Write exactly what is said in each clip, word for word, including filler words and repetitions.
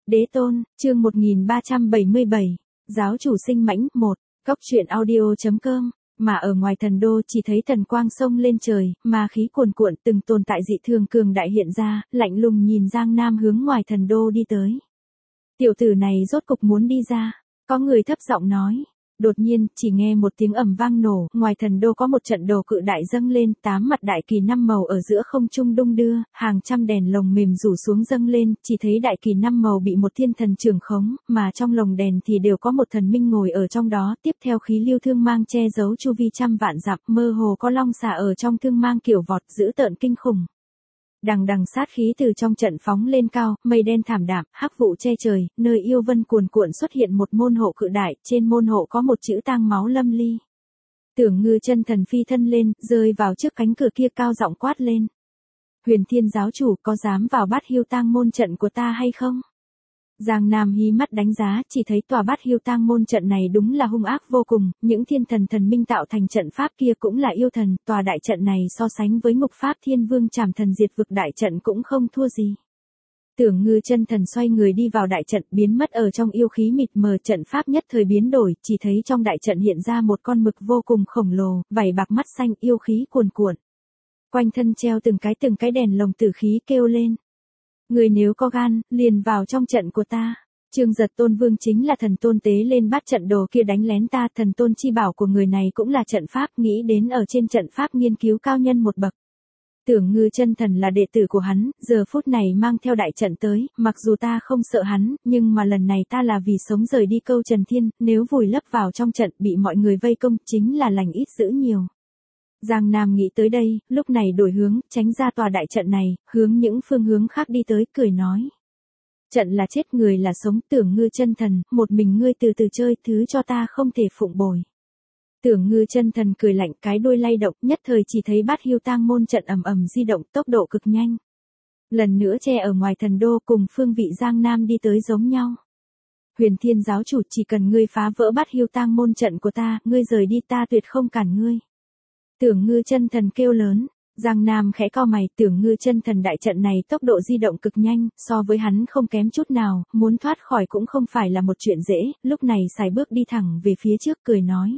Đế tôn, chương một nghìn ba trăm bảy mươi bảy, giáo chủ sinh mãnh, một, Cốc truyện audio.com, mà ở ngoài thần đô chỉ thấy thần quang sông lên trời, ma khí cuồn cuộn từng tồn tại dị thường cường đại hiện ra, lạnh lùng nhìn Giang Nam hướng ngoài thần đô đi tới. Tiểu tử này rốt cục muốn đi ra, có người thấp giọng nói. Đột nhiên, chỉ nghe một tiếng ầm vang nổ, ngoài thần đô có một trận đồ cự đại dâng lên, tám mặt đại kỳ năm màu ở giữa không trung đung đưa, hàng trăm đèn lồng mềm rủ xuống dâng lên, chỉ thấy đại kỳ năm màu bị một thiên thần trưởng khống, mà trong lồng đèn thì đều có một thần minh ngồi ở trong đó, tiếp theo khí lưu thương mang che giấu chu vi trăm vạn dặm, mơ hồ có long xà ở trong thương mang kiểu vọt dữ tợn kinh khủng. Đằng đằng sát khí từ trong trận phóng lên cao, mây đen thảm đạm, hắc vụ che trời, nơi yêu vân cuồn cuộn xuất hiện một môn hộ cự đại, trên môn hộ có một chữ tang máu lâm ly. Tưởng Ngư chân thần phi thân lên, rơi vào trước cánh cửa kia cao giọng quát lên. Huyền Thiên giáo chủ, có dám vào Bát Hiêu tang môn trận của ta hay không? Giang Nam hí mắt đánh giá, chỉ thấy tòa Bát Hiêu tang môn trận này đúng là hung ác vô cùng, những thiên thần thần minh tạo thành trận pháp kia cũng là yêu thần, tòa đại trận này so sánh với ngục pháp thiên vương trảm thần diệt vực đại trận cũng không thua gì. Tưởng Ngư chân thần xoay người đi vào đại trận, biến mất ở trong yêu khí mịt mờ, trận pháp nhất thời biến đổi, chỉ thấy trong đại trận hiện ra một con mực vô cùng khổng lồ, vảy bạc mắt xanh, yêu khí cuồn cuộn. Quanh thân treo từng cái từng cái đèn lồng tử khí kêu lên. Người nếu có gan, liền vào trong trận của ta. Trương Giật Tôn Vương chính là thần tôn tế lên bát trận đồ kia đánh lén ta, thần tôn chi bảo của người này cũng là trận pháp, nghĩ đến ở trên trận pháp nghiên cứu cao nhân một bậc. Tưởng Ngư chân thần là đệ tử của hắn, giờ phút này mang theo đại trận tới, mặc dù ta không sợ hắn, nhưng mà lần này ta là vì sống rời đi câu Trần Thiên, nếu vùi lấp vào trong trận bị mọi người vây công chính là lành ít dữ nhiều. Giang Nam nghĩ tới đây, lúc này đổi hướng, tránh ra tòa đại trận này, hướng những phương hướng khác đi tới, cười nói. Trận là chết người là sống, Tưởng Ngư chân thần, một mình ngươi từ từ chơi, thứ cho ta không thể phụng bồi. Tưởng Ngư chân thần cười lạnh, cái đuôi lay động, nhất thời chỉ thấy Bát Hiêu tang môn trận ầm ầm di động, tốc độ cực nhanh. Lần nữa che ở ngoài thần đô cùng phương vị Giang Nam đi tới giống nhau. Huyền Thiên giáo chủ, chỉ cần ngươi phá vỡ Bát Hiêu tang môn trận của ta, ngươi rời đi ta tuyệt không cản ngươi. Tưởng Ngư chân thần kêu lớn, Giang Nam khẽ cau mày, Tưởng Ngư chân thần đại trận này tốc độ di động cực nhanh, so với hắn không kém chút nào, muốn thoát khỏi cũng không phải là một chuyện dễ, lúc này xài bước đi thẳng về phía trước cười nói.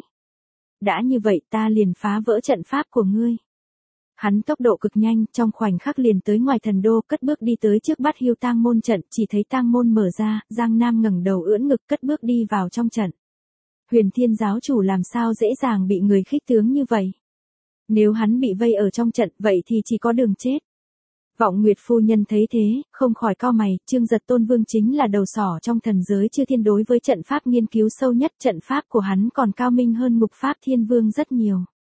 Đã như vậy ta liền phá vỡ trận pháp của ngươi. Hắn tốc độ cực nhanh, trong khoảnh khắc liền tới ngoài thần đô, cất bước đi tới trước Bát Hiêu tang môn trận, chỉ thấy tang môn mở ra, Giang Nam ngẩng đầu ưỡn ngực cất bước đi vào trong trận. Huyền Thiên giáo chủ làm sao dễ dàng bị người khích tướng như vậy? Nếu hắn bị vây ở trong trận, vậy thì chỉ có đường chết. Vọng Nguyệt phu nhân thấy thế, không khỏi cau mày, Trương Giật Tôn Vương chính là đầu sỏ trong thần giới chưa thiên đối với trận pháp nghiên cứu sâu nhất, trận pháp của hắn còn cao minh hơn ngục pháp thiên vương rất nhiều.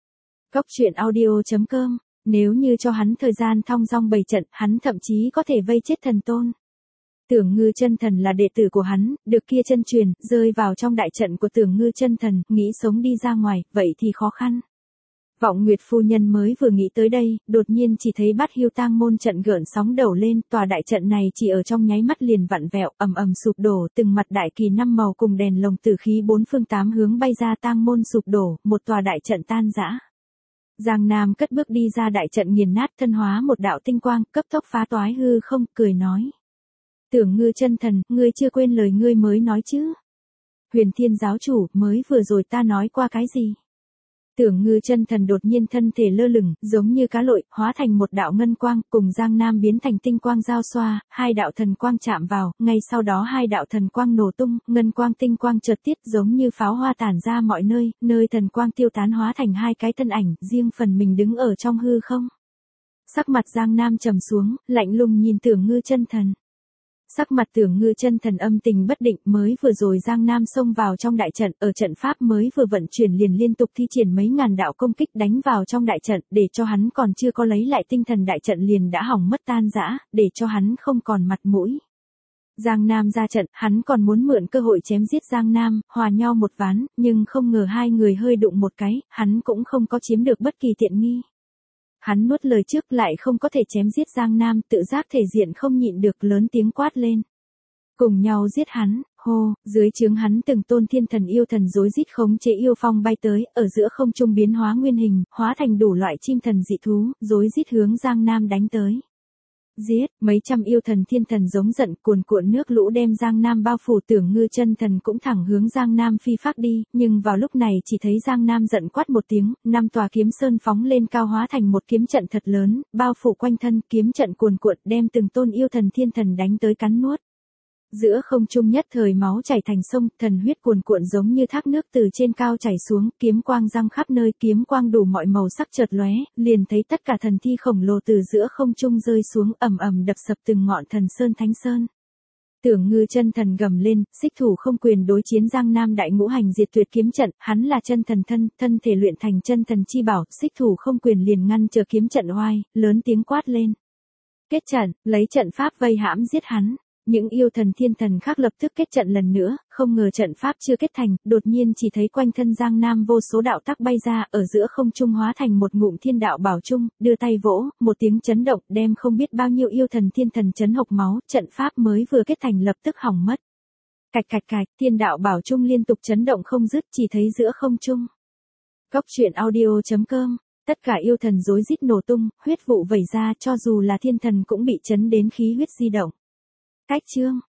Cốc truyện audio.com, nếu như cho hắn thời gian thong dong bày trận, hắn thậm chí có thể vây chết thần tôn. Tưởng Ngư chân thần là đệ tử của hắn, được kia chân truyền, rơi vào trong đại trận của Tưởng Ngư chân thần, nghĩ sống đi ra ngoài, vậy thì khó khăn. Vọng Nguyệt phu nhân mới vừa nghĩ tới đây, đột nhiên chỉ thấy Bát Hiêu tang môn trận gợn sóng đầu lên, tòa đại trận này chỉ ở trong nháy mắt liền vặn vẹo, ầm ầm sụp đổ, từng mặt đại kỳ năm màu cùng đèn lồng tử khí bốn phương tám hướng bay ra, tang môn sụp đổ, một tòa đại trận tan rã. Giang Nam cất bước đi ra đại trận nghiền nát, thân hóa một đạo tinh quang, cấp tốc phá toái hư không, cười nói. Tưởng Ngư chân thần, ngươi chưa quên lời ngươi mới nói chứ? Huyền Thiên giáo chủ, mới vừa rồi ta nói qua cái gì? Tưởng Ngư chân thần đột nhiên thân thể lơ lửng, giống như cá lội, hóa thành một đạo ngân quang, cùng Giang Nam biến thành tinh quang giao xoa, hai đạo thần quang chạm vào, ngay sau đó hai đạo thần quang nổ tung, ngân quang tinh quang chợt tiết giống như pháo hoa tản ra mọi nơi, nơi thần quang tiêu tán hóa thành hai cái thân ảnh, riêng phần mình đứng ở trong hư không. Sắc mặt Giang Nam trầm xuống, lạnh lùng nhìn Tưởng Ngư chân thần. Sắc mặt Tưởng Ngư chân thần âm tình bất định, mới vừa rồi Giang Nam xông vào trong đại trận, ở trận pháp mới vừa vận chuyển liền liên tục thi triển mấy ngàn đạo công kích đánh vào trong đại trận, để cho hắn còn chưa có lấy lại tinh thần đại trận liền đã hỏng mất tan rã, để cho hắn không còn mặt mũi. Giang Nam ra trận, hắn còn muốn mượn cơ hội chém giết Giang Nam, hòa nhau một ván, nhưng không ngờ hai người hơi đụng một cái, hắn cũng không có chiếm được bất kỳ tiện nghi. Hắn nuốt lời trước lại không có thể chém giết Giang Nam, tự giác thể diện không nhịn được lớn tiếng quát lên. Cùng nhau giết hắn, hô, dưới trướng hắn từng tôn thiên thần yêu thần rối rít khống chế yêu phong bay tới, ở giữa không trung biến hóa nguyên hình, hóa thành đủ loại chim thần dị thú, rối rít hướng Giang Nam đánh tới. Giết, mấy trăm yêu thần thiên thần giống giận, cuồn cuộn nước lũ đem Giang Nam bao phủ, Tưởng Ngư chân thần cũng thẳng hướng Giang Nam phi phác đi, nhưng vào lúc này chỉ thấy Giang Nam giận quát một tiếng, năm tòa kiếm sơn phóng lên cao hóa thành một kiếm trận thật lớn, bao phủ quanh thân, kiếm trận cuồn cuộn đem từng tôn yêu thần thiên thần đánh tới cắn nuốt. Giữa không trung nhất thời máu chảy thành sông, thần huyết cuồn cuộn giống như thác nước từ trên cao chảy xuống, kiếm quang răng khắp nơi, kiếm quang đủ mọi màu sắc chợt lóe, liền thấy tất cả thần thi khổng lồ từ giữa không trung rơi xuống, ầm ầm đập sập từng ngọn thần sơn thánh sơn. Tưởng Ngư chân thần gầm lên, xích thủ không quyền đối chiến Giang Nam đại ngũ hành diệt tuyệt kiếm trận, hắn là chân thần thân, thân thể luyện thành chân thần chi bảo, xích thủ không quyền liền ngăn chờ kiếm trận oai, lớn tiếng quát lên. Kết trận, lấy trận pháp vây hãm giết hắn. Những yêu thần thiên thần khác lập tức kết trận lần nữa, không ngờ trận pháp chưa kết thành, đột nhiên chỉ thấy quanh thân Giang Nam vô số đạo tắc bay ra, ở giữa không trung hóa thành một ngụm thiên đạo bảo trung, đưa tay vỗ, một tiếng chấn động, đem không biết bao nhiêu yêu thần thiên thần chấn hộc máu, trận pháp mới vừa kết thành lập tức hỏng mất. Cạch cạch cạch, thiên đạo bảo trung liên tục chấn động không dứt, chỉ thấy giữa không trung. Cốc truyện audio chấm com, tất cả yêu thần rối rít nổ tung, huyết vụ vẩy ra, cho dù là thiên thần cũng bị chấn đến khí huyết di động. Cách chương